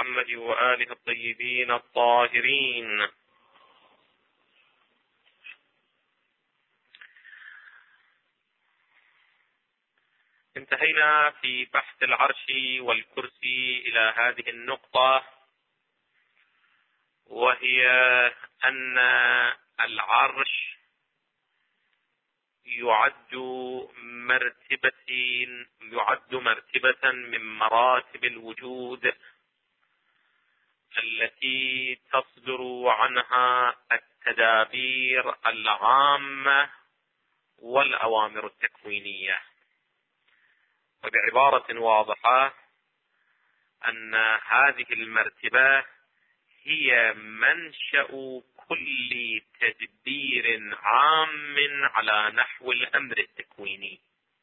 محمد وآله الطيبين الطاهرين. انتهينا في بحث العرش والكرسي إلى هذه النقطة، وهي أن العرش يعد مرتبة من مراتب الوجود التي تصدر عنها التدابير العامة والأوامر التكوينية. وبعبارة واضحة أن هذه المرتبة هي منشأ كل تدبير عام على نحو الأمر التكويني،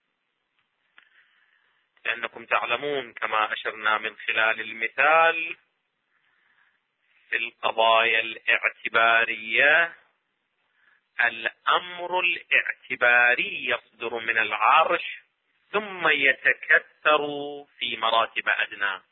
لأنكم تعلمون كما أشرنا من خلال المثال في القضايا الاعتبارية، الأمر الاعتباري يصدر من العرش ثم يتكثر في مراتب أدنى.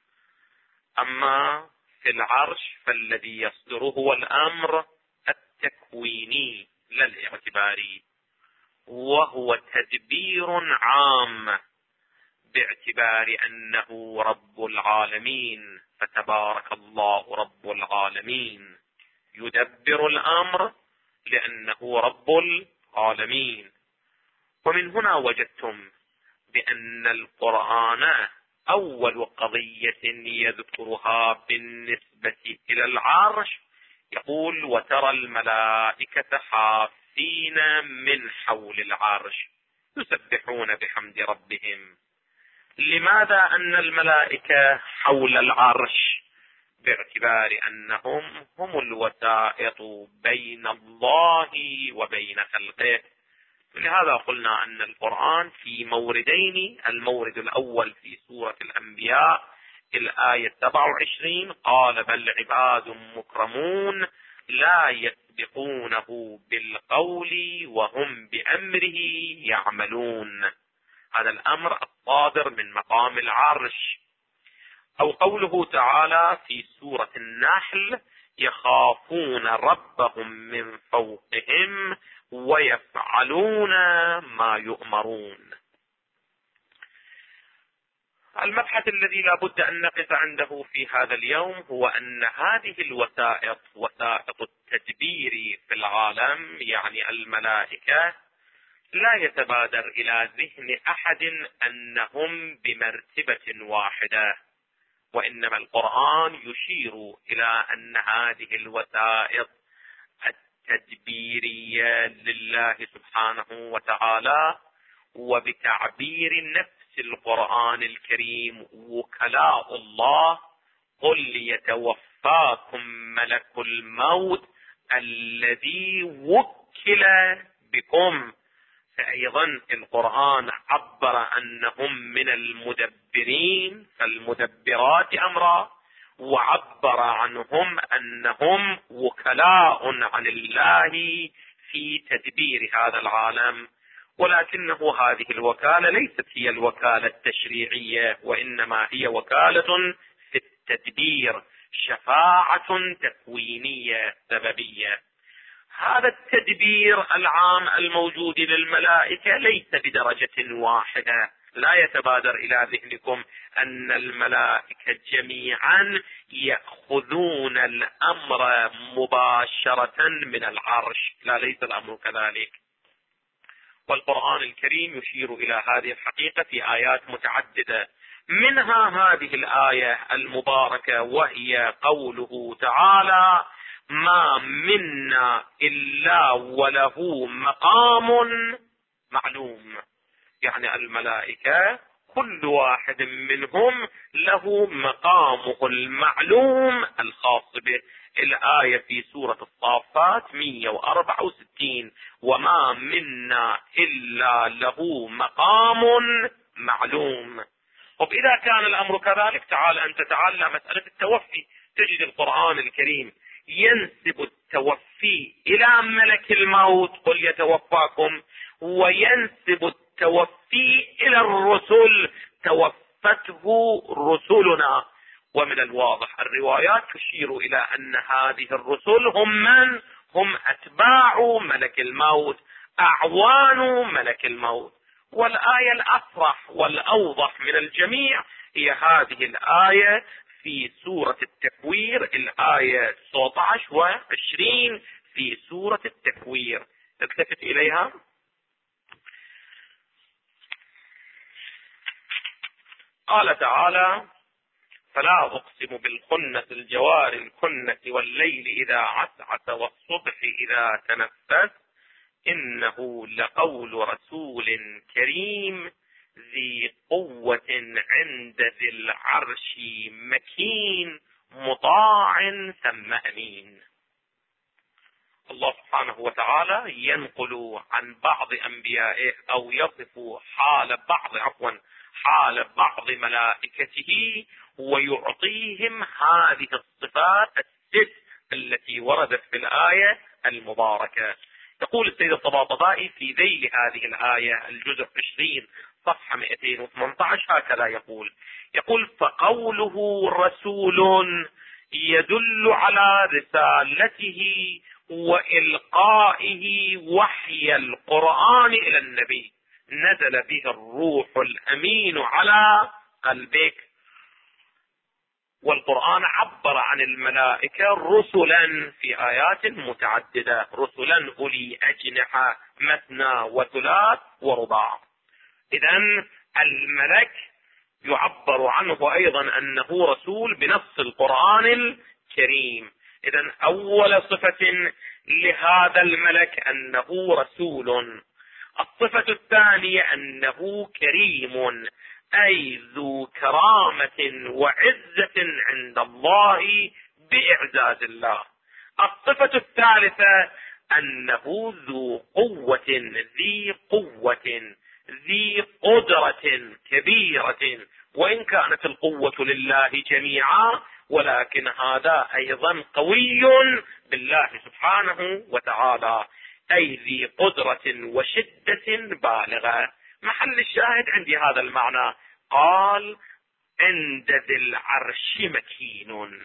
أما في العرش فالذي يصدر هو الأمر التكويني لا الاعتباري، وهو تدبير عام باعتبار أنه رب العالمين، فتبارك الله رب العالمين يدبر الأمر لأنه رب العالمين. ومن هنا وجدتم بأن القرآن أول قضية يذكرها بالنسبة إلى العرش يقول: وترى الملائكة حافين من حول العرش يسبحون بحمد ربهم. لماذا أن الملائكة حول العرش؟ باعتبار أنهم هم الوسائط بين الله وبين خلقه. لهذا قلنا أن القرآن في موردين: المورد الأول في سورة الأنبياء الآية 27 قال: بل عباد مكرمون لا يسبقونه بالقول وهم بأمره يعملون. هذا الأمر الصادر من مقام العرش. أو قوله تعالى في سورة النحل: يخافون ربهم من فوقهم ويفعلون ما يؤمرون. المبحث الذي لا بد أن نقف عنده في هذا اليوم هو أن هذه الوسائط، وسائط التدبير في العالم يعني الملائكة، لا يتبادر إلى ذهن أحد أنهم بمرتبة واحدة، وإنما القرآن يشير إلى أن هذه الوسائط التدبيرية لله سبحانه وتعالى، وبتعبير نفس القرآن الكريم وكلاء الله: قل يتوفاكم ملك الموت الذي وكل بكم. فأيضا القرآن عبر أنهم من المدبرين فالمدبرات أمرا، وعبر عنهم أنهم وكلاء عن الله في تدبير هذا العالم. ولكنه هذه الوكالة ليست هي الوكالة التشريعية، وإنما هي وكالة في التدبير، شفاعة تكوينية سببية. هذا التدبير العام الموجود للملائكة ليس بدرجة واحدة. لا يتبادر إلى ذهنكم أن الملائكة جميعا يأخذون الأمر مباشرة من العرش، لا، ليس الأمر كذلك. والقرآن الكريم يشير إلى هذه الحقيقة في آيات متعددة، منها هذه الآية المباركة وهي قوله تعالى: ما منا إلا وله مقام معلوم. يعني الملائكة كل واحد منهم له مقامه المعلوم الخاص به. الآية في سورة الصافات 164: وما منا إلا له مقام معلوم. طب إذا كان الأمر كذلك، تعال أنت تعالى مسألة التوفي، تجد القرآن الكريم ينسب التوفي إلى ملك الموت: قل يتوفاكم، وينسب التوفي إلى الرسل: توفته رسلنا. ومن الواضح الروايات تشير إلى أن هذه الرسل هم من؟ هم أتباع ملك الموت، أعوان ملك الموت. والآية الأصرح والأوضح من الجميع هي هذه الآية في سورة التكوير، الآية 19 و20 في سورة التكوير. التفت إليها. قال تعالى: فلا أقسم بالخنس الجوار الكنس والليل إذا عسعس والصبح إذا تنفس إنه لقول رسول كريم ذي قوة عند ذي العرش مكين مطاع ثم أمين. الله سبحانه وتعالى ينقل عن بعض أنبيائه أو يصف حال بعض ملائكته ويعطيهم هذه الصفات الست التي وردت في الآية المباركة. يقول السيد الطباطبائي في ذيل هذه الآية الجزء 20 صفحة 218 هكذا يقول: فقوله رسول يدل على رسالته وإلقائه وحي القرآن إلى النبي، نزل به الروح الأمين على قلبك. والقرآن عبر عن الملائكة رسلا في آيات متعددة، رسلا أولي أجنحة مثنى وثلاث ورباع. إذن الملك يعبر عنه أيضا أنه رسول بنص القرآن الكريم. إذن أول صفة لهذا الملك أنه رسول. الصفة الثانية أنه كريم، أي ذو كرامة وعزة عند الله بإعزاز الله. الصفة الثالثة أنه ذو قوة، ذي قوة، ذي قدرة كبيرة، وإن كانت القوة لله جميعا ولكن هذا أيضا قوي بالله سبحانه وتعالى، أي ذي قدرة وشدة بالغة. محل الشاهد عندي هذا المعنى. قال: عند ذي العرش مكين.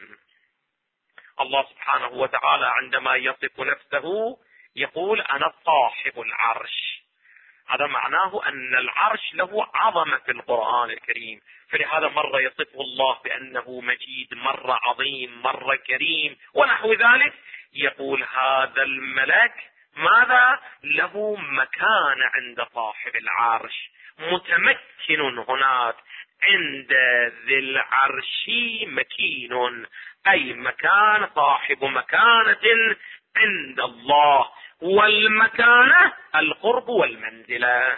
الله سبحانه وتعالى عندما يصف نفسه يقول: أنا صاحب العرش. هذا معناه أن العرش له عظمة في القرآن الكريم، فلهذا مرة يصفه الله بأنه مجيد، مرة عظيم، مرة كريم ونحو ذلك. يقول هذا الملك ماذا؟ له مكان عند صاحب العرش، متمكن هناك. عند ذي العرش مكين، أي مكان، صاحب مكانة عند الله، والمكانة القرب والمنزلة.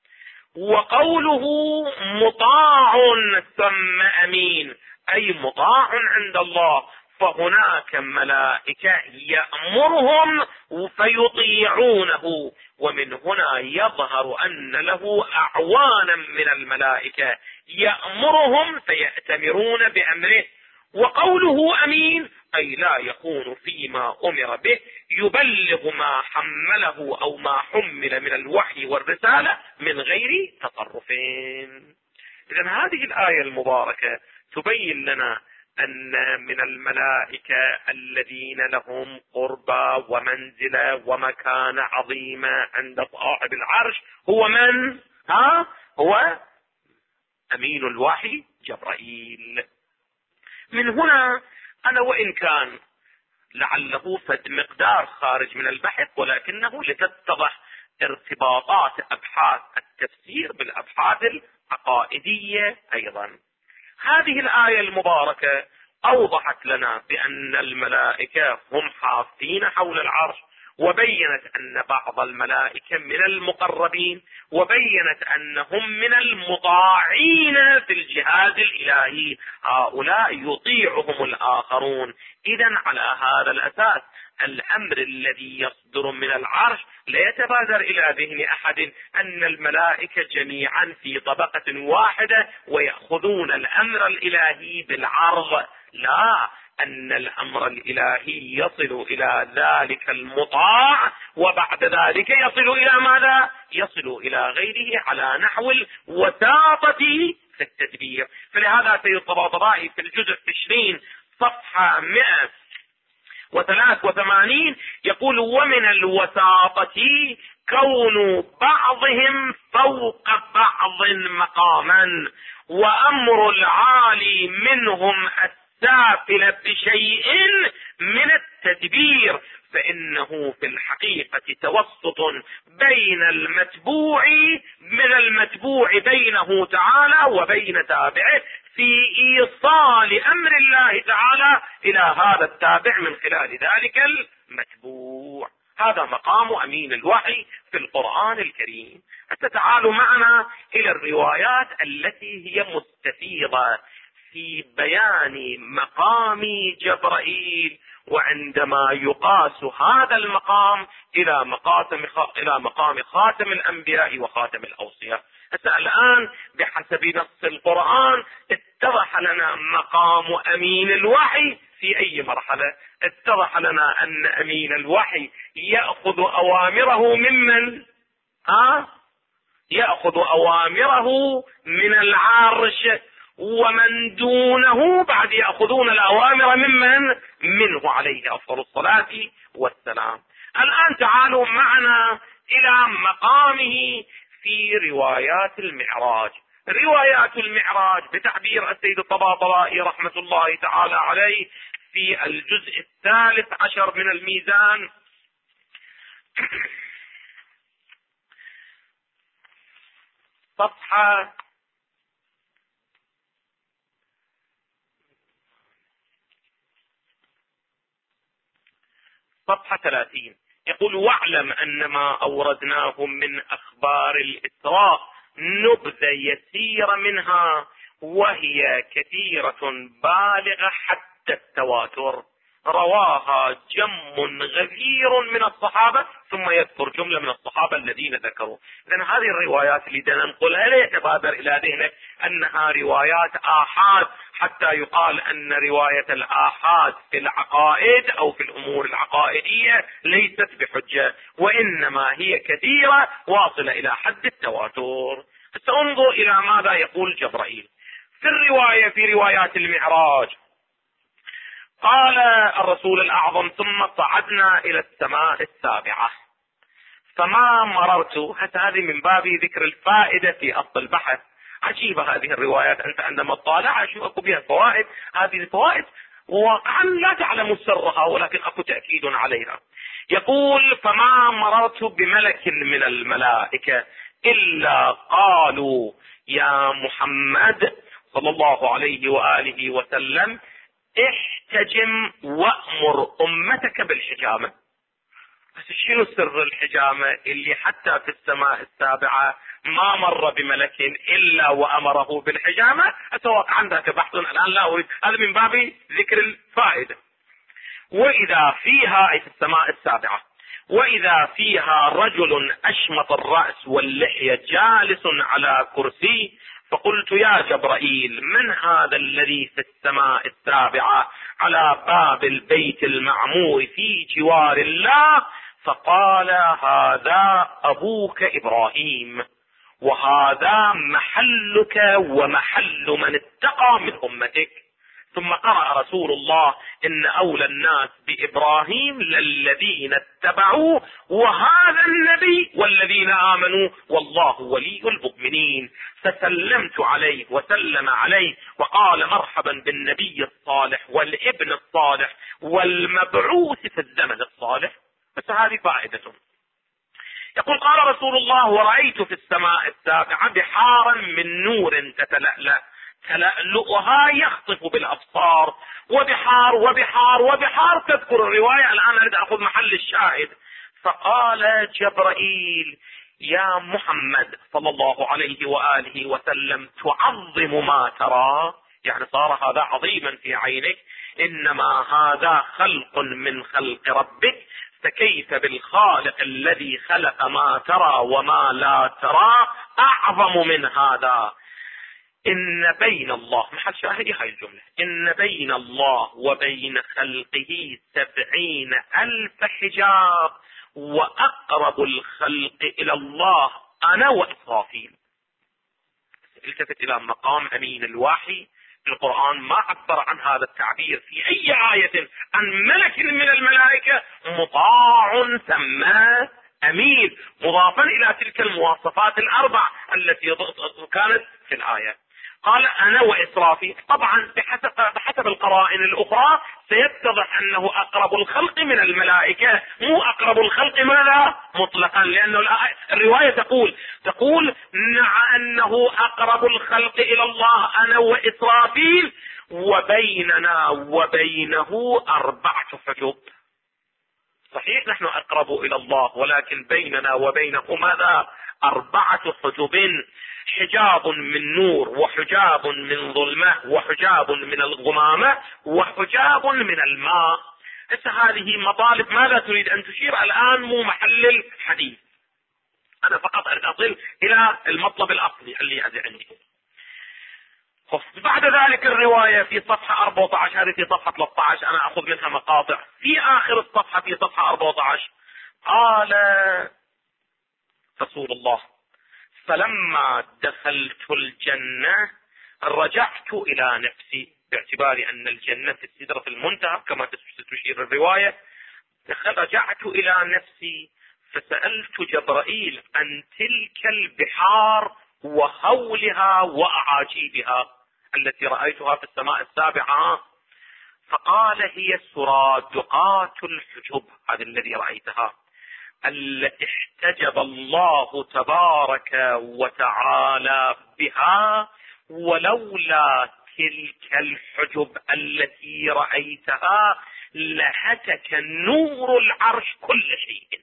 وقوله مطاع ثم أمين، أي مطاع عند الله، فهناك ملائكة يأمرهم فيطيعونه، ومن هنا يظهر أن له أعوانا من الملائكة يأمرهم فيأتمرون بأمره. وقوله أمين، أي لا يكون فيما أمر به، يبلغ ما حمله أو ما حمل من الوحي والرسالة من غير تطرفين. إذن هذه الآية المباركة تبين لنا أن من الملائكة الذين لهم قربى ومنزلة ومكانة عظيمة عند صاحب العرش هو من؟ هو أمين الوحي جبرائيل. من هنا أنا وإن كان لعله فد مقدار خارج من البحث، ولكنه لتتضح ارتباطات أبحاث التفسير بالأبحاث العقائدية أيضا. هذه الآية المباركة أوضحت لنا بأن الملائكة هم حافين حول العرش، وبينت أن بعض الملائكة من المقربين، وبينت أنهم من المطاعين في الجهاز الإلهي، هؤلاء يطيعهم الآخرون. إذن على هذا الأساس الأمر الذي يصدر من العرش لا يتبادر إلى ذهن أحد أن الملائكة جميعا في طبقة واحدة ويأخذون الأمر الإلهي بالعرض، لا، أن الأمر الإلهي يصل إلى ذلك المطاع، وبعد ذلك يصل إلى ماذا؟ يصل إلى غيره على نحو الوساطة في التدبير. فلهذا سيد الطباطبائي في الجزء 20 صفحة 183 يقول: ومن الوساطة كون بعضهم فوق بعض مقاما، وأمر العالي منهم السافل بشيء من التدبير، فإنه في الحقيقة توسط بين المتبوع بينه تعالى وبين تابعه في إيصال أمر الله تعالى إلى هذا التابع من خلال ذلك المتبوع. هذا مقام أمين الوحي في القرآن الكريم. تعالوا معنا إلى الروايات التي هي مستفيضة في بيان مقام جبرائيل، وعندما يقاس هذا المقام إلى مقام خاتم الأنبياء وخاتم الأوصياء. الآن بحسب نص القرآن اتضح لنا مقام أمين الوحي في أي مرحلة. اتضح لنا أن أمين الوحي يأخذ أوامره ممن؟ يأخذ أوامره من العرش، ومن دونه بعد يأخذون الأوامر منه عليه أفضل الصلاة والسلام. الآن تعالوا معنا إلى مقامه في روايات المعراج. روايات المعراج بتعبير السيد الطباطبائي رحمة الله تعالى عليه في الجزء 13 من الميزان صفحة 30 يقول: واعلم أن ما أوردناه من أخبار الإسراء نبذ يسير منها، وهي كثيرة بالغة حتى التواتر، رواها جم غفير من الصحابة، ثم يذكر جملة من الصحابة الذين ذكروا. إذن هذه الروايات اللي بدنا نقولها لا يتبادر إلى ذهنك أنها روايات آحاد، حتى يقال أن رواية الآحاد في العقائد أو في الأمور العقائدية ليست بحجة، وإنما هي كثيرة واصلة إلى حد التواتر. سأنظر إلى ماذا يقول جبرائيل في روايات المعراج. قال الرسول الأعظم: ثم صعدنا إلى السماء السابعة فما مررت. حتى هذه من باب ذكر الفائدة في أصل البحث. عجيبة هذه الروايات، أنت عندما تطالعها شو أكو بها فوائد. هذه الفوائد واقعا لا تعلم سرها، ولكن أكو تأكيد عليها. يقول: فما مررت بملك من الملائكة إلا قالوا يا محمد صلى الله عليه وآله وسلم احتجم وأمر أمتك بالحجامة. بس شنو سر الحجامة اللي حتى في السماء السابعة ما مر بملك إلا وأمره بالحجامة؟ أتوقع عندك بحث الآن لا أريد، هذا من باب ذكر الفائدة. وإذا فيها، أي في السماء السابعة، وإذا فيها رجل أشمط الرأس واللحية جالس على كرسي، فقلت يا جبرائيل من هذا الذي في السماء السابعة على باب البيت المعمور في جوار الله؟ فقال هذا أبوك إبراهيم، وهذا محلك ومحل من اتقى من أمتك. ثم قرأ رسول الله: إن أولى الناس بإبراهيم للذين اتبعوه وهذا النبي والذين آمنوا والله ولي المؤمنين. فسلمت عليه وسلم عليه وقال: مرحبا بالنبي الصالح والابن الصالح والمبعوث في الزمن الصالح. بس هذه فائدة. يقول: قال رسول الله: ورأيت في السماء السابعة بحارا من نور تتلألأ تلألؤها يخطف بالأبصار، وبحار وبحار وبحار. تذكر الرواية. الآن أريد أخذ محل الشاهد. فقال جبرائيل: يا محمد صلى الله عليه وآله وسلم تعظم ما ترى، يعني صار هذا عظيما في عينك، إنما هذا خلق من خلق ربك، فكيف بالخالق الذي خلق ما ترى وما لا ترى أعظم من هذا. إن بين الله، محل شاهدي هاي الجملة، إن بين الله وبين خلقه 70,000 حجاب، وأقرب الخلق إلى الله أنا وإسرافيل. التفت الى مقام امين الوحي. القرآن ما عبر عن هذا التعبير في اي آية عن ملك من الملائكة مطاع ثم امين، مضافا الى تلك المواصفات الاربع التي كانت في الآية. قال انا واسرافيل. طبعا بحسب القرائن الاخرى سيتضح انه اقرب الخلق من الملائكة، مو اقرب الخلق ماذا مطلقا، لانه الرواية تقول مع انه اقرب الخلق الى الله انا واسرافيل وبيننا وبينه 4 حجب. صحيح نحن اقرب الى الله، ولكن بيننا وبينه ماذا 4 حجب، حجاب من نور وحجاب من ظلمة وحجاب من الغمامة وحجاب من الماء. هذه مطالب ماذا تريد ان تشير الان، مو محل الحديث، انا فقط اصل الى المطلب الاصلي اللي عندي. بعد ذلك الرواية في صفحة 14، هذه في صفحة 13 انا اخذ منها مقاطع. في اخر الصفحة في صفحة 14 قال رسول الله: فلما دخلت الجنة رجعت الى نفسي، باعتبار ان الجنة في السدرة المنتهى كما تشير الرواية. رجعت الى نفسي فسألت جبرائيل عن تلك البحار وهولها واعاجيبها التي رأيتها في السماء السابعة، فقال: هي سرادقات الحجب، هذا الذي رأيتها التي احتجب الله تبارك وتعالى بها، ولولا تلك الحجب التي رأيتها لهتك نور العرش كل شيء.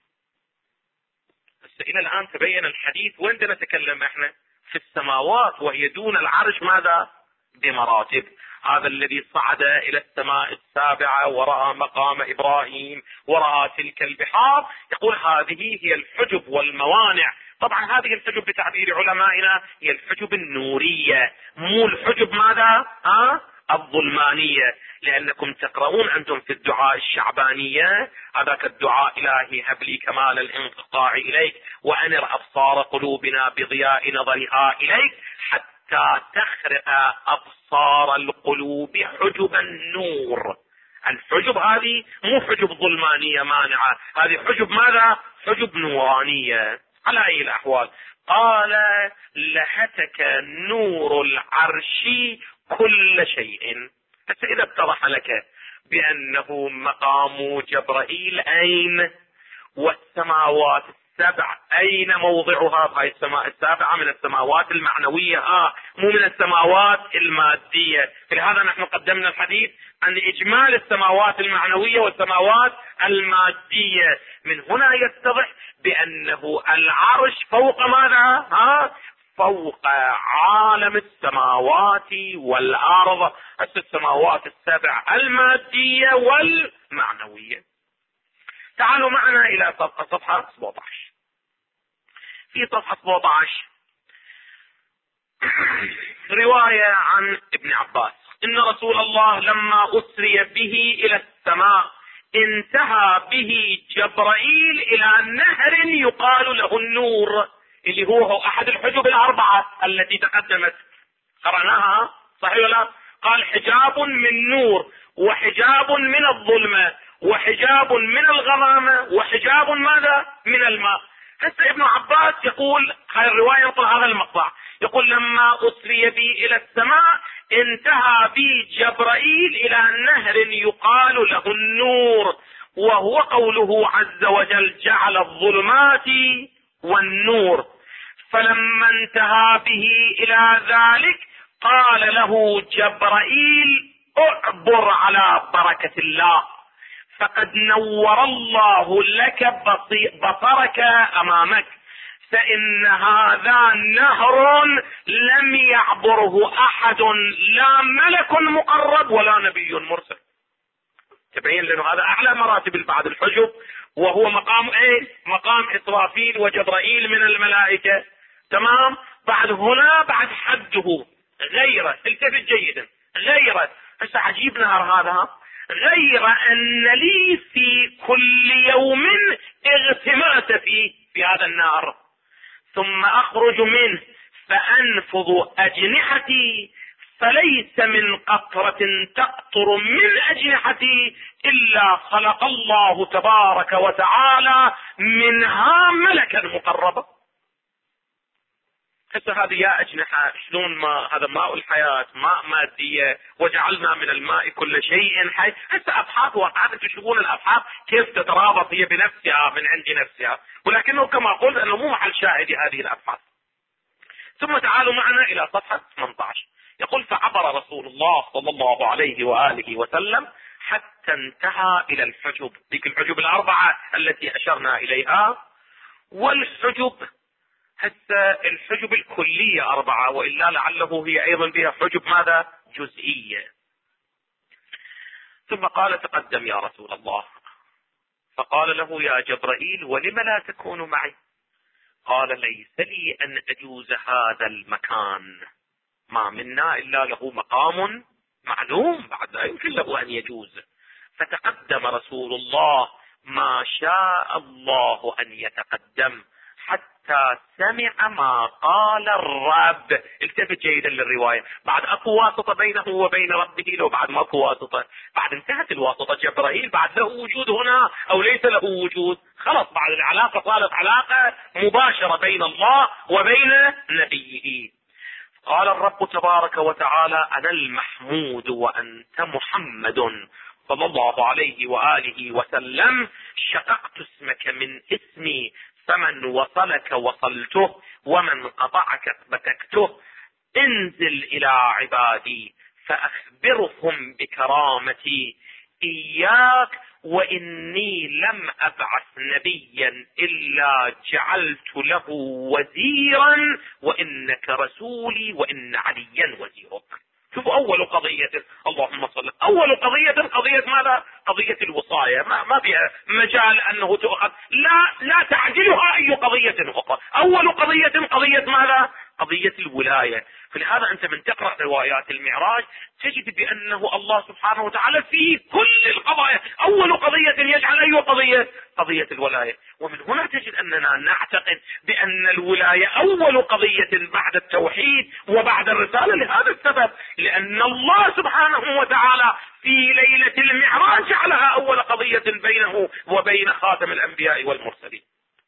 إلى الآن تبين الحديث وين نتكلم احنا في السماوات، وهي دون العرش ماذا بمراتب. هذا الذي صعد الى السماء السابعة ورأى مقام ابراهيم ورأى تلك البحار، يقول هذه هي الحجب والموانع. طبعا هذه الحجب بتعبير علمائنا هي الحجب النورية، مو الحجب ماذا الظلمانية، لأنكم تقرؤون أنتم في الدعاء الشعبانية هذاك الدعاء: إلهي هب لي كمال الانقطاع إليك وأنر أبصار قلوبنا بضياء نظرها إليك حتى تخرق أبصار القلوب حجب النور. الحجب هذه مو حجب ظلمانية مانعة، هذه حجب ماذا حجب نورانية. على أي الأحوال قال: لهتك نور العرش كل شيء. بس إذا اتضح لك بأنه مقام جبرائيل أين، والسماوات السبع أين موضعها، بهاي السماء السابعة من السماوات المعنوية مو من السماوات المادية. فلهذا نحن قدمنا الحديث عن إجمال السماوات المعنوية والسماوات المادية. من هنا يتضح بأنه العرش فوق ماذا فوق عالم السماوات والأرض، السماوات السبع المادية والمعنوية. تعالوا معنا إلى صفحة 17. في صفحة 17 رواية عن ابن عباس إن رسول الله لما أسري به إلى السماء انتهى به جبرائيل إلى نهر يقال له النور، اللي هو أحد الحجب 4 التي تقدمت قرأناها، صحيح ولا؟ قال: حجاب من نور وحجاب من الظلمة وحجاب من الغمامة وحجاب ماذا من الماء. هسه ابن عباس يقول، هاي الرواية ينقل هذا المقطع، يقول: لما أسري بي إلى السماء انتهى بي جبرائيل إلى نهر يقال له النور، وهو قوله عز وجل: جعل الظلمات والنور. فلما انتهى به إلى ذلك قال له جبرائيل: اعبر على بركة الله، فقد نور الله لك بصرك أمامك، فإن هذا نهر لم يعبره أحد، لا ملك مقرب ولا نبي مرسل. تبين لأنه هذا أعلى مراتب بعد الحجب، وهو مقام مقام إسرافيل وجبرائيل من الملائكة. تمام. بعد هنا بعد حده غيره، التفت جيدا، غيره. هسه عجيب نهر هذا، غير أن لي في كل يوم اغتماس في هذا النهر، ثم أخرج منه فأنفض أجنحتي فليس من قطرة تقطر من أجنحتي إلا خلق الله تبارك وتعالى منها ملكا مقربا. هسه هذه يا أجنحة، شلون ما هذا ماء الحياة، ماء مادية، وجعلنا من الماء كل شيء حي. هسه أبحاث وقعت تشوفون الأبحاث كيف تترابط هي بنفسها من عند نفسها، ولكنه كما قلت أنه مو محل شاهد هذه الأبحاث. ثم تعالوا معنا إلى صفحة 18. يقول: فعبر رسول الله صلى الله عليه وآله وسلم حتى انتهى إلى الحجب، ذيك الحجب الأربعة التي أشرنا إليها. والحجب حتى الحجب الكلية 4، وإلا لعله هي أيضا بها حجب ماذا؟ جزئية. ثم قال: تقدم يا رسول الله. فقال له: يا جبرائيل ولم لا تكون معي؟ قال: ليس لي أن أجوز هذا المكان، ما منا إلا له مقام معلوم، بعد لا يمكن له أن يجوز. فتقدم رسول الله ما شاء الله أن يتقدم حتى سمع ما قال الرب. التفت جيدا للرواية، بعد اكو واسطة بينه وبين ربه، لو بعد ما اكو واسطة، بعد انتهت الواسطة جبرائيل، بعد له وجود هنا او ليس له وجود؟ خلاص بعد العلاقة صارت علاقة مباشرة بين الله وبين نبيه. قال الرب تبارك وتعالى: أنا المحمود وأنت محمد صلى الله عليه وآله وسلم، شققت اسمك من اسمي، فمن وصلك وصلته ومن قطعك بتكته. انزل إلى عبادي فأخبرهم بكرامتي، إياك وإني لم أبعث نبيا إلا جعلت له وزيرا، وإنك رسولي وإن عليا وزيرك. شوفوا أول قضية، اللهم صل، أول قضية ماذا؟ قضية الوصاية، ما بها مجال أنه تؤخذ، لا تعجلها أي قضية أخرى. أول قضية ماذا؟ قضية الولاية. فلهذا أنت من تقرأ روايات المعراج تجد بأنه الله سبحانه وتعالى في كل القضايا أول قضية يجعل أي قضية الولاية. ومن هنا تجد أننا نعتقد بأن الولاية أول قضية بعد التوحيد وبعد الرسالة، لهذا السبب، لأن الله سبحانه وتعالى في ليلة المعراج جعلها أول قضية بينه وبين خاتم الأنبياء والمرسلين.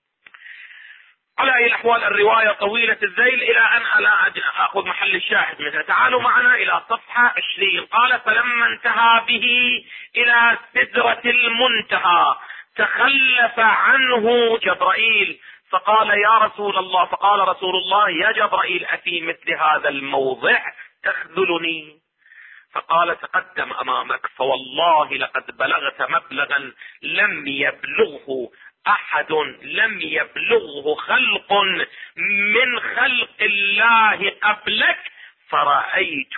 على أي الأحوال الرواية طويلة الذيل إلى أن لا أخذ محل الشاهد منها. تعالوا معنا إلى صفحة 20. قال: فلما انتهى به إلى سدرة المنتهى تخلف عنه جبرائيل فقال: يا رسول الله. فقال رسول الله: يا جبرائيل أفي مثل هذا الموضع تخذلني؟ فقال: تقدم أمامك، فوالله لقد بلغت مبلغا لم يبلغه أحد، لم يبلغه خلق من خلق الله قبلك، فرأيت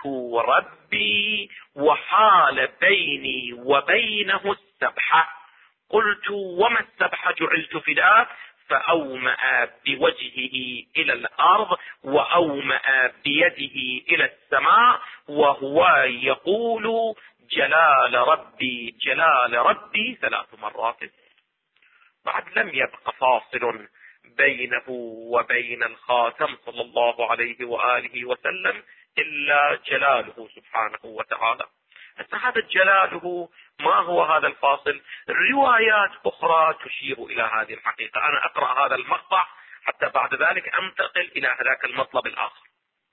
ربي وحال بيني وبينه السبحة. قلت: وما السبحة؟ جعلت فداك. فأومأ بوجهه إلى الأرض وأومأ بيده إلى السماء وهو يقول: جلال ربي جلال ربي 3 مرات. بعد لم يبق فاصل بينه وبين الخاتم صلى الله عليه وآله وسلم إلا جلاله سبحانه وتعالى. هذا جلاله ما هو هذا الفاصل؟ روايات أخرى تشير إلى هذه الحقيقة. أنا أقرأ هذا المقطع حتى بعد ذلك أنتقل إلى هذاك المطلب الآخر.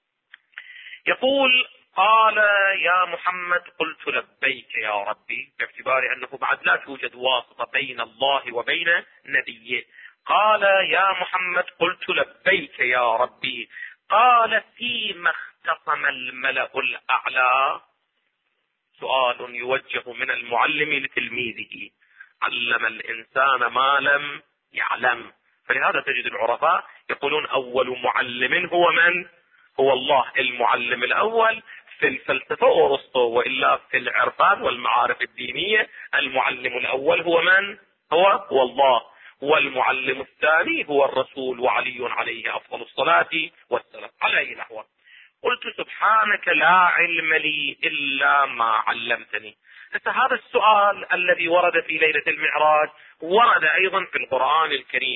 يقول: قال: يا محمد. قلت: لبيك يا ربي، باعتبار أنه بعد لا توجد واسطة بين الله وبين نبيه. قال: يا محمد. قلت: لبيك يا ربي. قال: فيما اختصم الملأ الأعلى؟ سؤال يوجه من المعلم لتلميذه: علم الإنسان ما لم يعلم. فلهذا تجد العرفاء يقولون أول معلم هو من؟ هو الله. المعلم الأول في الفلسفة أرسطو، وإلا في العرفان والمعارف الدينية المعلم الأول هو من؟ هو الله. والمعلم الثاني هو الرسول وعلي عليه أفضل الصلاة والسلام. على أي الأحوال قلت: سبحانك لا علم لي إلا ما علمتني. هذا السؤال الذي ورد في ليلة المعراج ورد أيضا في القرآن الكريم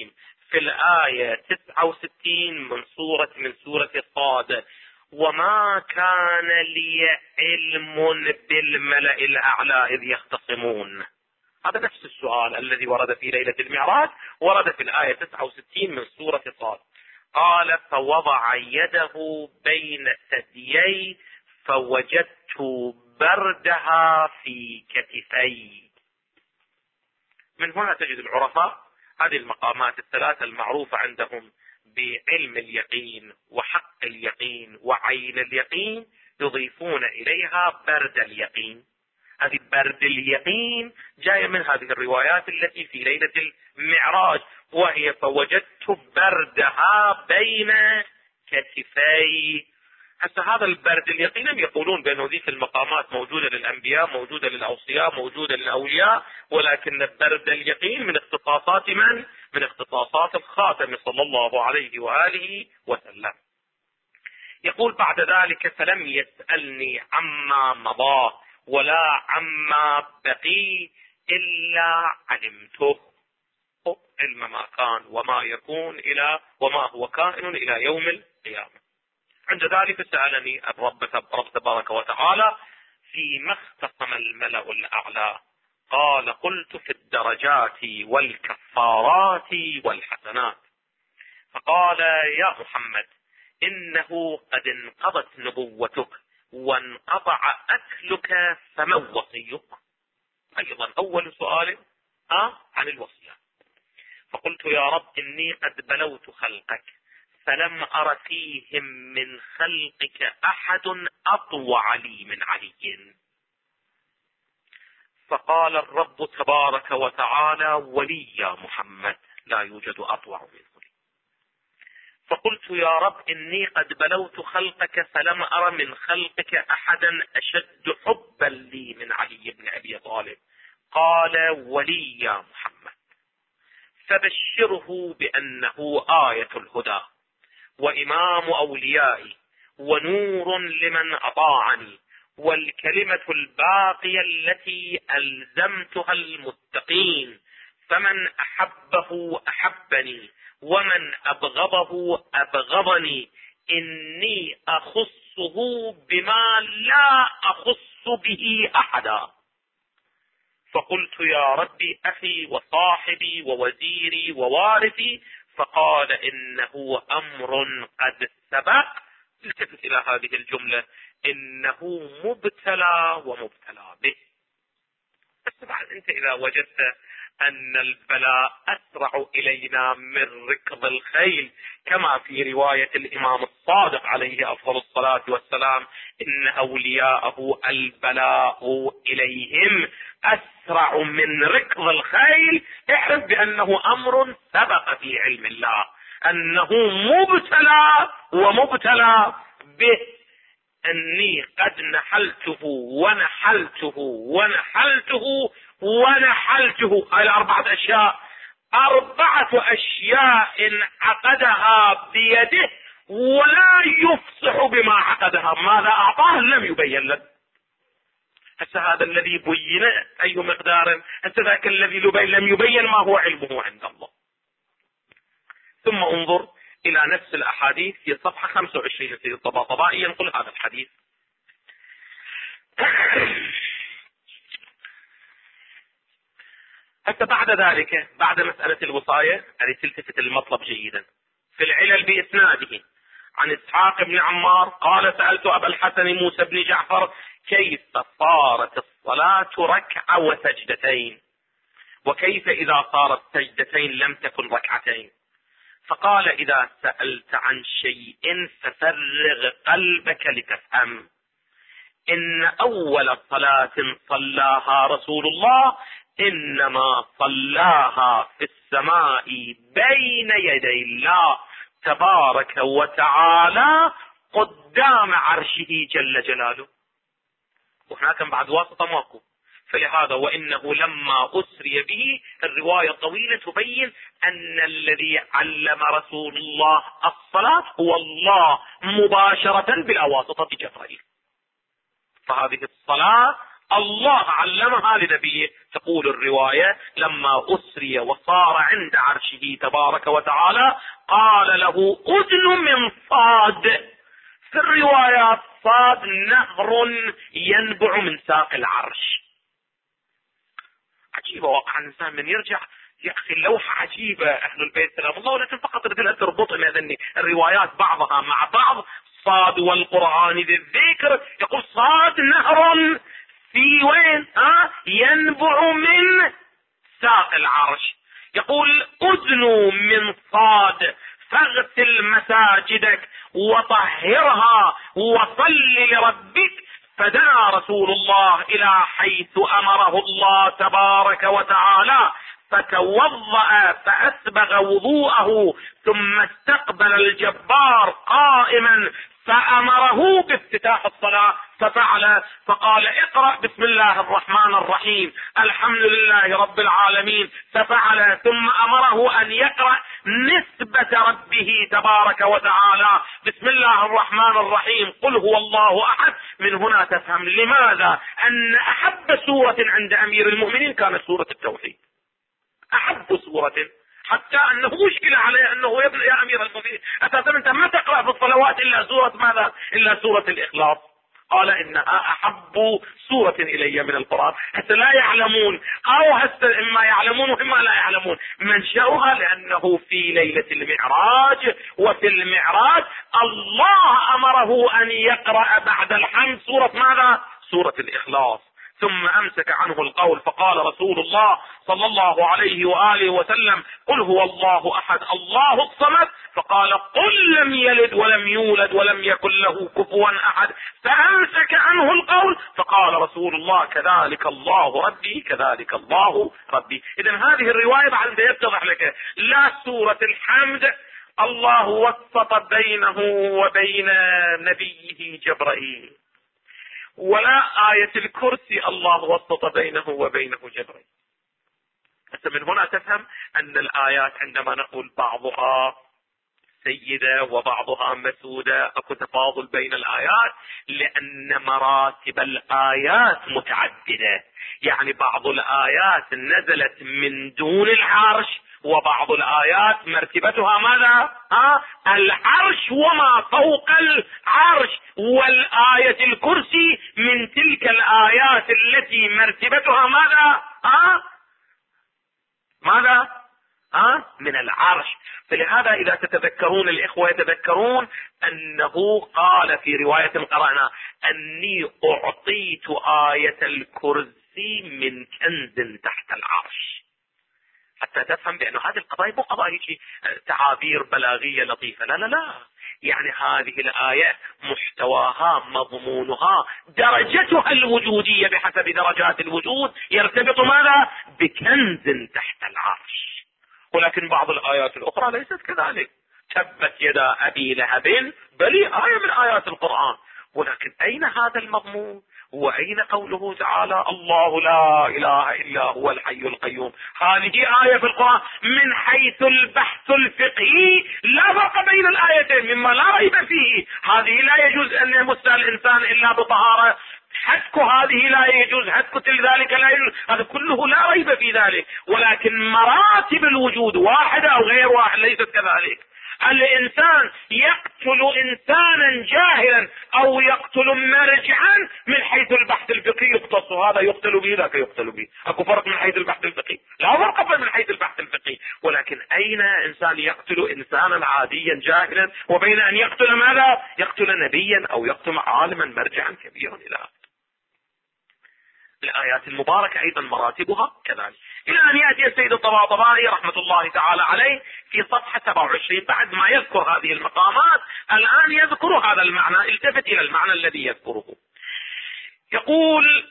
في الآية 69 من سورة صاد: وما كان لي علم بالملأ الأعلى إذ يختصمون. هذا نفس السؤال الذي ورد في ليلة المعراج، ورد في الآية 69 من سورة صاد. قال: فوضع يده بين ثديي فوجدت بردها في كتفي. من هنا تجد العرفاء هذه المقامات الثلاثة المعروفة عندهم بعلم اليقين وحق اليقين وعين اليقين، يضيفون إليها برد اليقين. هذه برد اليقين جاية من هذه الروايات التي في ليلة المعراج، وهي فوجدت بردها بين كتفي. حتى هذا البرد اليقين هم يقولون بأنه ذيك المقامات موجودة للأنبياء، موجودة للأوصياء، موجودة للأولياء، ولكن البرد اليقين من اختصاصات من؟ من اختصاصات الخاتم صلى الله عليه وآله وسلم. يقول بعد ذلك: فلم يسألني عما مضى ولا عما بقي إلا علمته. علم ما كان وما يكون إلى وما هو كائن إلى يوم القيامة. عند ذلك سألني الرب تبارك وتعالى: فيما اختصم الملأ الأعلى؟ قال: قلت: في الدرجات والكفارات والحسنات. فقال: يا محمد، إنه قد انقضت نبوتك وانقطع أكلك، فما وصيك؟ أيضا أول سؤال عن الوصية. فقلت: يا رب، إني قد بلوت خلقك فلم أر فيهم من خلقك أحد أطوع لي من علي. فقال الرب تبارك وتعالى: ولي يا محمد لا يوجد أطوع منه. فقلت: يا رب، إني قد بلوت خلقك فلم أر من خلقك أحدا أشد حبا لي من علي بن أبي طالب. قال: ولي يا محمد. فبشره بأنه آية الهدى وإمام أوليائي ونور لمن أطاعني والكلمة الباقية التي ألزمتها المتقين، فمن أحبه أحبني ومن أبغضه أبغضني، إني أخصه بما لا أخص به أحدا. فقلت: يا ربي، أخي وصاحبي ووزيري ووارثي. فقال: إنه أمر قد سبق. التفت إلى هذه الجملة: إنه مبتلى ومبتلى به. بس بعد أنت إذا وجدت أن البلاء أسرع إلينا من ركض الخيل، كما في رواية الإمام الصادق عليه أفضل الصلاة والسلام: إن أولياءه البلاء إليهم أسرع من ركض الخيل، اعرف بأنه أمر سبق في علم الله، أنه مبتلى ومبتلى به. أني قد نحلته ونحلته ونحلته ونحلته. هاي 4 أشياء، 4 أشياء عقدها بيده ولا يفصح بما عقدها. ماذا أعطاه لم يبين له. هسه هذا الذي بين أي مقدار، هسه ذاك الذي لم يبين ما هو علمه عند الله. ثم انظر إلى نفس الأحاديث في صفحة 25 في الطباطبائي ينقل هذا الحديث. حتى بعد ذلك، بعد مسألة الوصاية، هذه تلتفت المطلب جيدا. في العلل بإسناده عن إسحاق بن عمار قال: سألت أبا الحسن موسى بن جعفر: كيف صارت الصلاة ركعة وسجدتين؟ وكيف إذا صارت سجدتين لم تكن ركعتين؟ فقال: إذا سألت عن شيء ففرغ قلبك لتفهم. إن أول صلاة صلاها رسول الله إنما صلاها في السماء بين يدي الله تبارك وتعالى قدام عرشه جل جلاله. وهناك بعد واسطة ماكو. فلهذا وإنه لما أسري به، الرواية طويلة تبين أن الذي علم رسول الله الصلاة هو الله مباشرة بلا واسطة جبريل. فهذه الصلاة الله علمها لنبيه. تقول الرواية لما أسري وصار عند عرشه تبارك وتعالى قال له أذن من صاد. في الروايات صاد نهر ينبع من ساق العرش. عجيبة واقع الإنسان من يرجع يا أخي اللوحة عجيبة أهل البيت سلام الله، ولكن فقط تقدر تربط إن الروايات بعضها مع بعض. صاد والقرآن بالذكر يقول صاد نهر في وين ينبع من ساق العرش. يقول أذن من صاد فاغسل مساجدك وطهرها وصل لربك. فدنا رسول الله إلى حيث أمره الله تبارك وتعالى فتوضأ فأسبغ وضوءه ثم استقبل الجبار قائما فأمره بافتتاح الصلاة ففعل، فقال اقرأ بسم الله الرحمن الرحيم الحمد لله رب العالمين ففعل، ثم أمره أن يقرأ نسبة ربه تبارك وتعالى بسم الله الرحمن الرحيم قل هو الله أحد. من هنا تفهم لماذا أن أحب سورة عند أمير المؤمنين كانت سورة التوحيد، أحب سورة، حتى أنه مشكلة عليه أنه يا أمير المؤمنين أساسا أنت ما تقرأ في الصلوات إلا سورة ماذا؟ إلا سورة الإخلاص. قال إنها أحب سورة إلي من القرآن. حتى لا يعلمون أو حتى إما يعلمون وإما لا يعلمون منشأها لأنه في ليلة المعراج، وفي المعراج الله أمره أن يقرأ بعد الحمد سورة ماذا؟ سورة الإخلاص. ثم أمسك عنه القول فقال رسول الله صلى الله عليه وآله وسلم قل هو الله أحد الله الصمد، فقال قل لم يلد ولم يولد ولم يكن له كفوا أحد، فأمسك عنه القول فقال رسول الله كذلك الله ربي كذلك الله ربي. إذن هذه الرواية بعد يتضح لك لا سورة الحمد الله وسط بينه وبين نبيه جبرائيل، ولا آية الكرسي الله وسط بينه وبينه جبريل. من هنا تفهم أن الآيات عندما نقول بعضها سيدة وبعضها مسودة اكو تفاضل بين الآيات لأن مراتب الآيات متعددة. يعني بعض الآيات نزلت من دون العرش وبعض الآيات مرتبتها ماذا؟ العرش وما فوق العرش. والآية الكرسي من تلك الآيات التي مرتبتها ماذا؟ ماذا؟ من العرش. فلهذا إذا تتذكرون الإخوة يتذكرون أنه قال في رواية قرأنا أني أعطيت آية الكرسي من كنز تحت العرش، حتى تفهم بأن هذه القضايا مو قضايا تعابير بلاغية لطيفة، لا لا لا، يعني هذه الآية محتواها مضمونها درجتها الوجودية بحسب درجات الوجود يرتبط ماذا؟ بكنز تحت العرش. ولكن بعض الآيات الأخرى ليست كذلك. تبت يدا أبي لهب بل آية من آيات القرآن، ولكن أين هذا المضمون؟ وأين قوله تعالى الله لا إله إلا هو الحي القيوم؟ هذه آية في القرآن من حيث البحث الفقهي لا فرق بين الآيتين مما لا ريب فيه. هذه لا يجوز أن يمس الإنسان إلا بطهارة، حتك هذه لا يجوز، حتك ذلك لا يجوز، هذا كله لا ريب في ذلك. ولكن مراتب الوجود واحدة أو غير واحد ليست كذلك. الإنسان يقتل إنسانا جاهلا أو يقتل مرجعا من حيث البحث الفقهي يقتص، هذا يقتل به ذاك يقتل به، أكو فرق من حيث البحث الفقهي؟ لا فرق من حيث البحث الفقهي. ولكن أين إنسان يقتل إنسانا عاديا جاهلا وبين أن يقتل ماذا؟ يقتل نبيا أو يقتل عالما مرجعا كبيرا إلى الآيات المباركة أيضا مراتبها كذلك. إلى أن يأتي السيد الطباطبائي رحمة الله تعالى عليه في صفحة 27 بعد ما يذكر هذه المقامات الآن يذكر هذا المعنى. التفت إلى المعنى الذي يذكره. يقول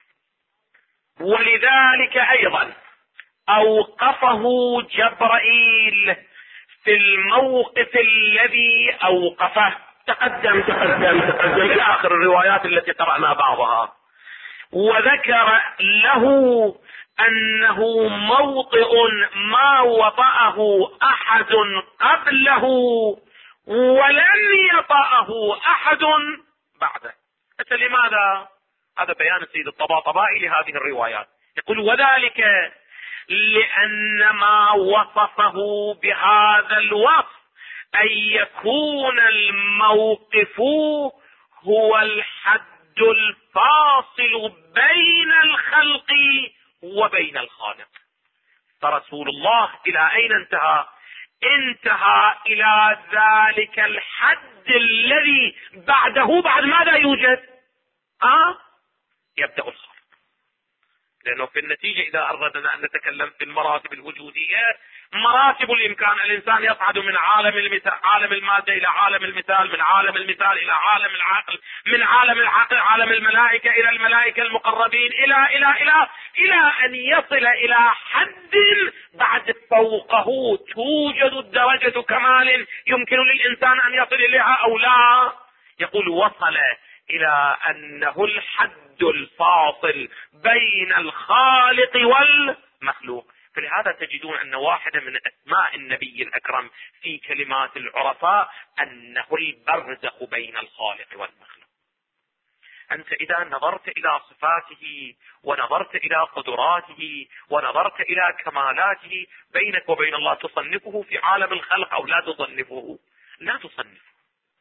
ولذلك أيضا أوقفه جبرائيل في الموقف الذي أوقفه. تقدم إلى آخر الروايات التي قرأنا بعضها، وذكر له أنه موطئ ما وطأه أحد قبله ولن يطأه أحد بعده. لماذا؟ هذا بيان السيد الطباطبائي لهذه الروايات. يقول وذلك لأن ما وصفه بهذا الوصف أن يكون الموقف هو الحد الفاصل بين الخلق وبين الخالق. فرسول الله إلى أين انتهى؟ انتهى إلى ذلك الحد الذي بعده بعد ماذا يوجد؟ يبدأ الخلق. لأنه في النتيجة إذا أردنا أن نتكلم في المراتب الوجودية، مراتب الإمكان الإنسان يصعد من عالم المادة إلى عالم المثال، من عالم المثال إلى عالم العقل، من عالم العقل عالم الملائكة إلى الملائكة المقربين إلى أن يصل إلى حد بعد فوقه توجد الدرجة كمال يمكن للإنسان أن يصل إليها أو لا. يقول وصل إلى أنه الحد الفاصل بين الخالق والمخلوق. فلهذا تجدون أن واحدة من أسماء النبي الأكرم في كلمات العرفاء أنه البرزخ بين الخالق والمخلوق. أنت إذا نظرت إلى صفاته ونظرت إلى قدراته ونظرت إلى كمالاته بينك وبين الله، تصنفه في عالم الخلق أو لا تصنفه؟ لا تصنفه.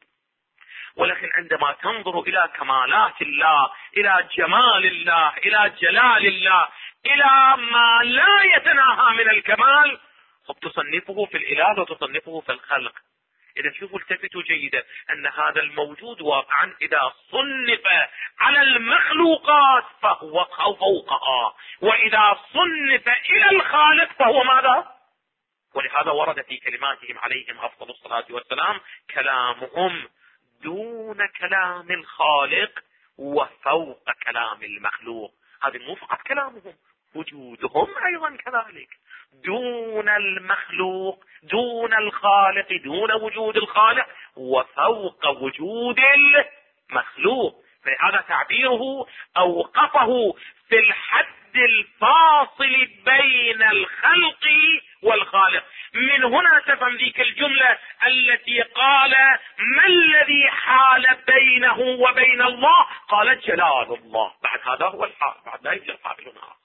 ولكن عندما تنظر إلى كمالات الله، إلى جمال الله، إلى جلال الله، إلى ما لا يتناهى من الكمال، تصنفه في الإله وتصنفه في الخلق. إذا شوفوا التفتوا جيدا أن هذا الموجود واقعا إذا صنف على المخلوقات فهو فوقها، وإذا صنف إلى الخالق فهو ماذا؟ ولهذا ورد في كلماتهم عليهم أفضل الصلاة والسلام كلامهم دون كلام الخالق وفوق كلام المخلوق. هذا مو فقط كلامهم، وجودهم أيضا كذلك، دون المخلوق، دون الخالق، دون وجود الخالق وفوق وجود المخلوق. فهذا تعبيره أوقفه في الحد الفاصل بين الخلق والخالق. من هنا تفهم ذيك الجملة التي قال ما الذي حال بينه وبين الله؟ قال جلال الله. بعد هذا هو الحال، بعد لا يوجد حال هنا.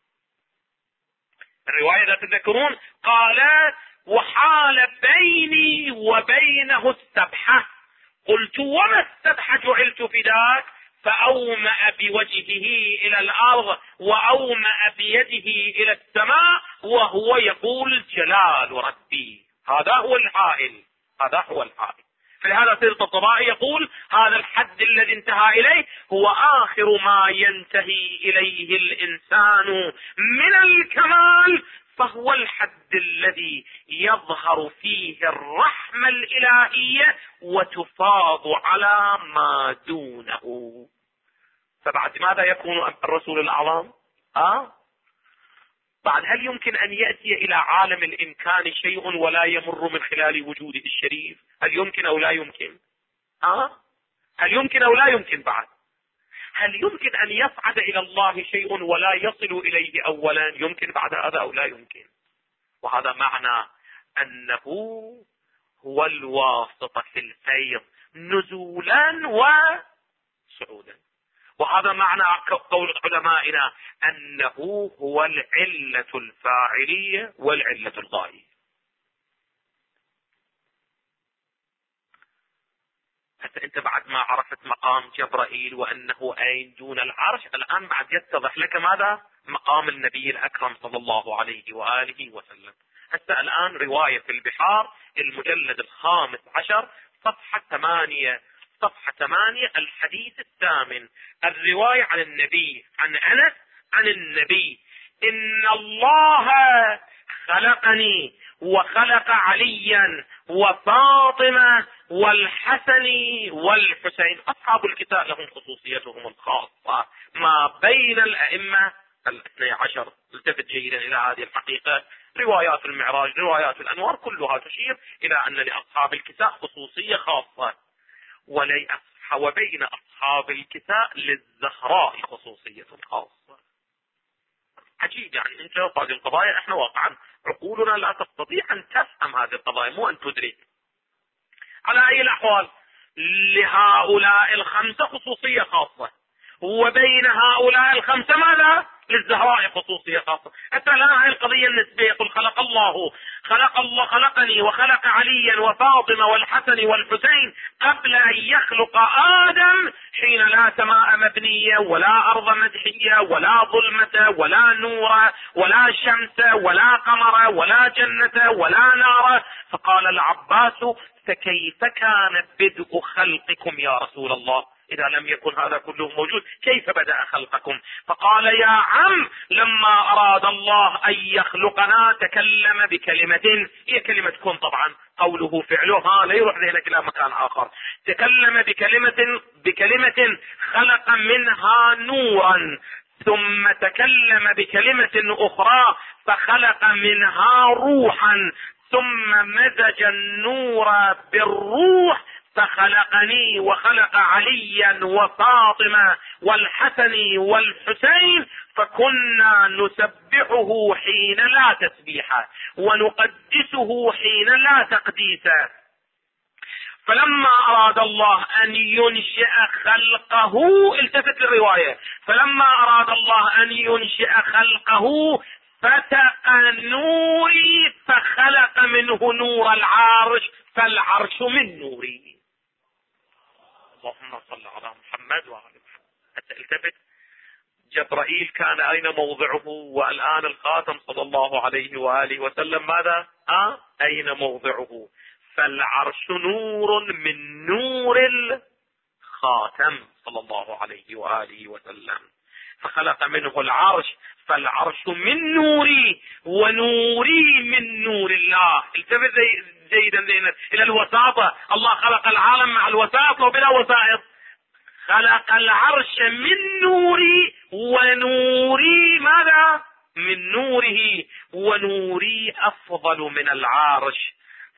الرواية إذا تذكرون قال وحال بيني وبينه السبحة، قلت وما السبحة جعلت فداك، فأومأ بوجهه إلى الأرض وأومأ بيده إلى السماء وهو يقول جلال ربي. هذا هو الحائل، هذا هو الحائل. فلهذا سيد الطبائي يقول هذا الحد الذي انتهى إليه هو آخر ما ينتهي إليه الإنسان من الكمال، فهو الحد الذي يظهر فيه الرحمة الإلهية وتفاض على ما دونه. فبعد ماذا يكون الرسول الأعظم؟ بعد هل يمكن أن يأتي إلى عالم الإمكان شيء ولا يمر من خلال وجوده الشريف؟ هل يمكن أو لا يمكن؟ هل يمكن أو لا يمكن؟ بعد هل يمكن أن يصعد إلى الله شيء ولا يصل إليه أولا؟ يمكن بعد هذا أو لا يمكن؟ وهذا معنى أنه هو الواسطة في الفيض نزولا وصعودا. وهذا معنى قول علمائنا أنه هو العلة الفاعلية والعلة الغاية. حتى أنت بعد ما عرفت مقام جبرائيل وأنه أين دون العرش، الآن بعد يتضح لك ماذا؟ مقام النبي الأكرم صلى الله عليه وآله وسلم. حتى الآن رواية في البحار المجلد 15 صفحة 8 الحديث 8 الرواية عن النبي عن أنس عن النبي: إن الله خلقني وخلق عليا وفاطمة والحسن والحسين. أصحاب الكتاب لهم خصوصيتهم الخاصة ما بين الأئمة 12. التفت جيدا إلى هذه الحقيقة. روايات المعراج، روايات الأنوار، كلها تشير إلى أن لأصحاب الكتاب خصوصية خاصة، وبين أصحاب الكتاب للزهراء خصوصية خاصة. عجيب يعني. انت هذه القضايا احنا واقعا عقولنا لا تستطيع ان تفهم هذه القضايا، مو ان تدرك. على اي الاحوال لهؤلاء الخمسة خصوصية خاصة، وبين هؤلاء الخمسة ماذا؟ للزهراء خصوصية خاصة. حتى لا هذه القضية النسبية، يقول خلقني وخلق عليا وفاطمة والحسن والحسين قبل أن يخلق آدم، حين لا سماء مبنية ولا أرض مدحية ولا ظلمة ولا نور ولا شمس ولا قمر ولا جنة ولا نار. فقال العباس: فكيف كان بدء خلقكم يا رسول الله؟ إذا لم يكن هذا كله موجود كيف بدأ خلقكم؟ فقال: يا عم، لما أراد الله أن يخلقنا تكلم بكلمة، هي كلمة كن طبعا، قوله فعله، لا يروح ذهنك إلى مكان آخر. تكلم بكلمة خلق منها نورا، ثم تكلم بكلمة أخرى فخلق منها روحا، ثم مزج النور بالروح فخلقني وخلق عليا وفاطمة والحسن والحسين، فكنا نسبحه حين لا تسبيحه ونقدسه حين لا تقديسه. فلما أراد الله أن ينشئ خلقه، التفت للرواية، فلما أراد الله أن ينشئ خلقه فتق نوري فخلق منه نور العرش، فالعرش من نوري. اللهم صل على محمد وعلى محمد. التفت، جبرائيل كان أين موضعه؟ والآن الخاتم صلى الله عليه وآله وسلم ماذا؟ أين موضعه؟ فالعرش نور من نور الخاتم صلى الله عليه وآله وسلم، فخلق منه العرش، فالعرش من نوري ونوري من نور الله. التفت جيدا إلى الوساطة، الله خلق العالم مع الوساطة وبلا وسائط. خلق العرش من نوري ونوري ماذا؟ من نوره، ونوري أفضل من العرش.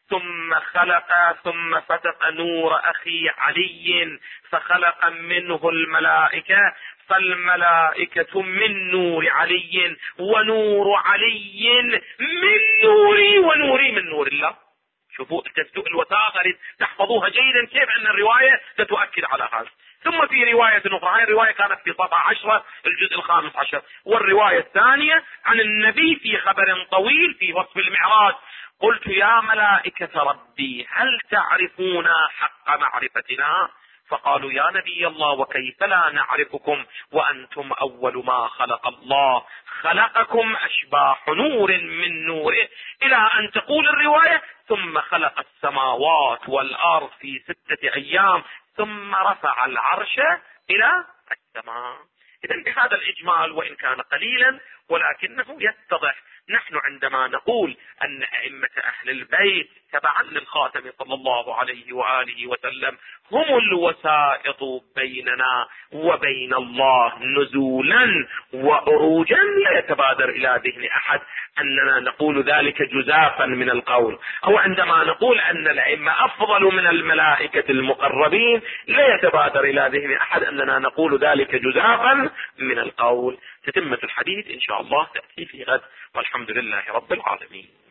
ثم فتق نور أخي علي فخلق منه الملائكة، فالملائكة من نور علي ونور علي من نوري ونوري من نور الله. شوفوا الوثائق تحفظوها جيدا، كيف أن الرواية تتؤكد على هذا. ثم في رواية أخرى، هذه الرواية كانت في صفحة 10 الجزء 15، والرواية الثانية عن النبي في خبر طويل في وصف المعراج: قلت يا ملائكة ربي هل تعرفون حق معرفتنا؟ فقالوا يا نبي الله وكيف لا نعرفكم وأنتم أول ما خلق الله، خلقكم أشباح نور من نوره، إلى أن تقول الرواية: ثم خلق السماوات والأرض في 6 أيام ثم رفع العرش إلى السماء. إذن بهذا الإجمال وإن كان قليلا ولكنه يتضح، نحن عندما نقول أن أئمة أهل البيت تبعا للخاتم صلى الله عليه وآله وسلم هم الوسائط بيننا وبين الله نزولا وعروجا، لا يتبادر إلى ذهن أحد أننا نقول ذلك جزافا من القول، أو عندما نقول أن الأئمة أفضل من الملائكة المقربين لا يتبادر إلى ذهن أحد أننا نقول ذلك جزافا من القول. تتمة الحديث إن شاء الله تأتي في غد، والحمد لله رب العالمين.